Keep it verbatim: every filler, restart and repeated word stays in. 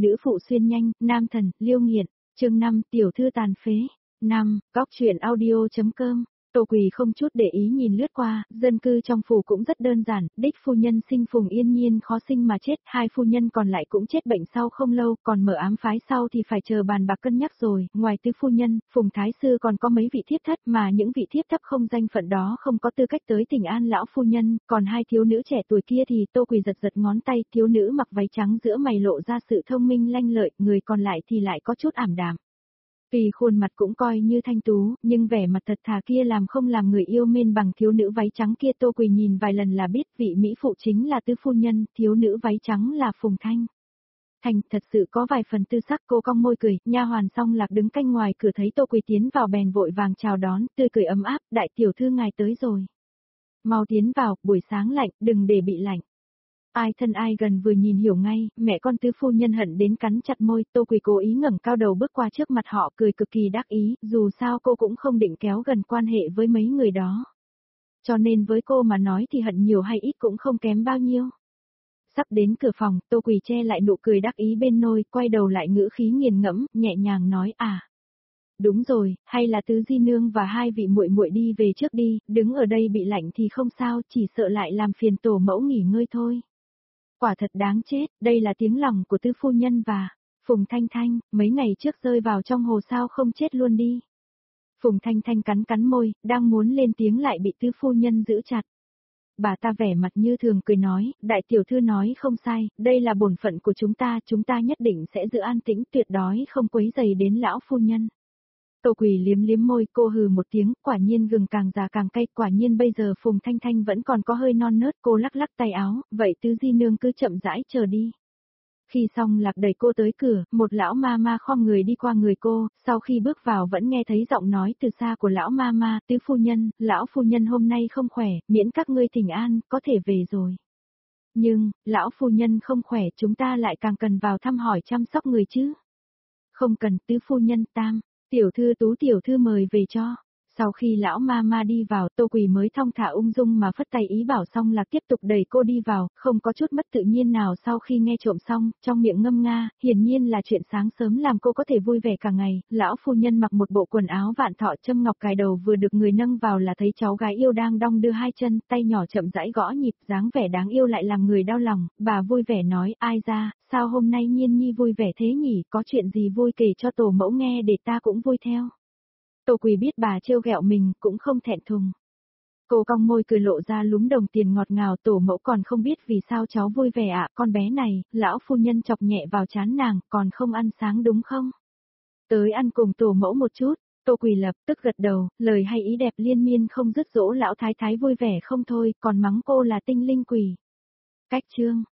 nữ phụ xuyên nhanh, nam thần, liêu nghiện, chương năm, tiểu thư tàn phế. năm, góc truyện audio.com. Tô Quỳ không chút để ý nhìn lướt qua, dân cư trong phủ cũng rất đơn giản, đích phu nhân sinh Phùng Yên Nhiên khó sinh mà chết, hai phu nhân còn lại cũng chết bệnh sau không lâu, còn mở ám phái sau thì phải chờ bàn bạc cân nhắc rồi, ngoài tứ phu nhân, Phùng Thái Sư còn có mấy vị thiếp thất mà những vị thiếp thất không danh phận đó không có tư cách tới thỉnh an lão phu nhân, còn hai thiếu nữ trẻ tuổi kia thì Tô Quỳ giật giật ngón tay, thiếu nữ mặc váy trắng giữa mày lộ ra sự thông minh lanh lợi, người còn lại thì lại có chút ảm đạm. Vì khuôn mặt cũng coi như thanh tú, nhưng vẻ mặt thật thà kia làm không làm người yêu mến bằng thiếu nữ váy trắng kia. Tô Quỳ nhìn vài lần là biết vị mỹ phụ chính là tứ phu nhân, thiếu nữ váy trắng là Phùng Thanh. Thanh thật sự có vài phần tư sắc, cô cong môi cười, nha hoàn Song Lạc đứng canh ngoài cửa thấy Tô Quỳ tiến vào bèn vội vàng chào đón, tươi cười ấm áp, đại tiểu thư ngài tới rồi. Mau tiến vào, buổi sáng lạnh, đừng để bị lạnh. Ai thân ai gần vừa nhìn hiểu ngay, mẹ con tứ phu nhân hận đến cắn chặt môi. Tô Quỳ cố ý ngẩng cao đầu bước qua trước mặt họ cười cực kỳ đắc ý, dù sao cô cũng không định kéo gần quan hệ với mấy người đó. Cho nên với cô mà nói thì hận nhiều hay ít cũng không kém bao nhiêu. Sắp đến cửa phòng, Tô Quỳ che lại nụ cười đắc ý bên môi, quay đầu lại ngữ khí nghiền ngẫm, nhẹ nhàng nói à. Đúng rồi, hay là tứ di nương và hai vị muội muội đi về trước đi, đứng ở đây bị lạnh thì không sao, chỉ sợ lại làm phiền tổ mẫu nghỉ ngơi thôi. Quả thật đáng chết, đây là tiếng lòng của tứ phu nhân và Phùng Thanh Thanh, mấy ngày trước rơi vào trong hồ sao không chết luôn đi. Phùng Thanh Thanh cắn cắn môi, đang muốn lên tiếng lại bị tứ phu nhân giữ chặt. Bà ta vẻ mặt như thường cười nói, đại tiểu thư nói không sai, đây là bổn phận của chúng ta, chúng ta nhất định sẽ giữ an tĩnh tuyệt đối không quấy rầy đến lão phu nhân. Tô Quỳ liếm liếm môi, cô hừ một tiếng, quả nhiên gừng càng già càng cay, quả nhiên bây giờ Phùng Thanh Thanh vẫn còn có hơi non nớt, cô lắc lắc tay áo, vậy tứ di nương cứ chậm rãi chờ đi. Khi xong Lạc đẩy cô tới cửa, một lão ma ma khom người đi qua người cô, sau khi bước vào vẫn nghe thấy giọng nói từ xa của lão ma ma, tứ phu nhân, lão phu nhân hôm nay không khỏe, miễn các ngươi thỉnh an, có thể về rồi. Nhưng, lão phu nhân không khỏe, chúng ta lại càng cần vào thăm hỏi chăm sóc người chứ. Không cần, tứ phu nhân tam. Tiểu thư Tú tiểu thư mời về cho. Sau khi lão ma ma đi vào, Tô Quỳ mới thong thả ung dung mà phất tay ý bảo xong là tiếp tục đẩy cô đi vào, không có chút mất tự nhiên nào. Sau khi nghe trộm xong, trong miệng ngâm nga, hiển nhiên là chuyện sáng sớm làm cô có thể vui vẻ cả ngày. Lão phu nhân mặc một bộ quần áo vạn thọ châm ngọc cài đầu vừa được người nâng vào là thấy cháu gái yêu đang đong đưa hai chân, tay nhỏ chậm rãi gõ nhịp, dáng vẻ đáng yêu lại làm người đau lòng. Bà vui vẻ nói, ai ra, sao hôm nay Nhiên Nhi vui vẻ thế nhỉ, có chuyện gì vui kể cho tổ mẫu nghe để ta cũng vui theo. Tô Quỳ biết bà trêu ghẹo mình, cũng không thẹn thùng. Cô cong môi cười lộ ra lúm đồng tiền ngọt ngào, tổ mẫu còn không biết vì sao cháu vui vẻ ạ, con bé này, lão phu nhân chọc nhẹ vào trán nàng, còn không ăn sáng đúng không? Tới ăn cùng tổ mẫu một chút, Tô Quỳ lập tức gật đầu, lời hay ý đẹp liên miên không dứt dỗ lão thái thái vui vẻ không thôi, còn mắng cô là tinh linh quỷ. Cách chương.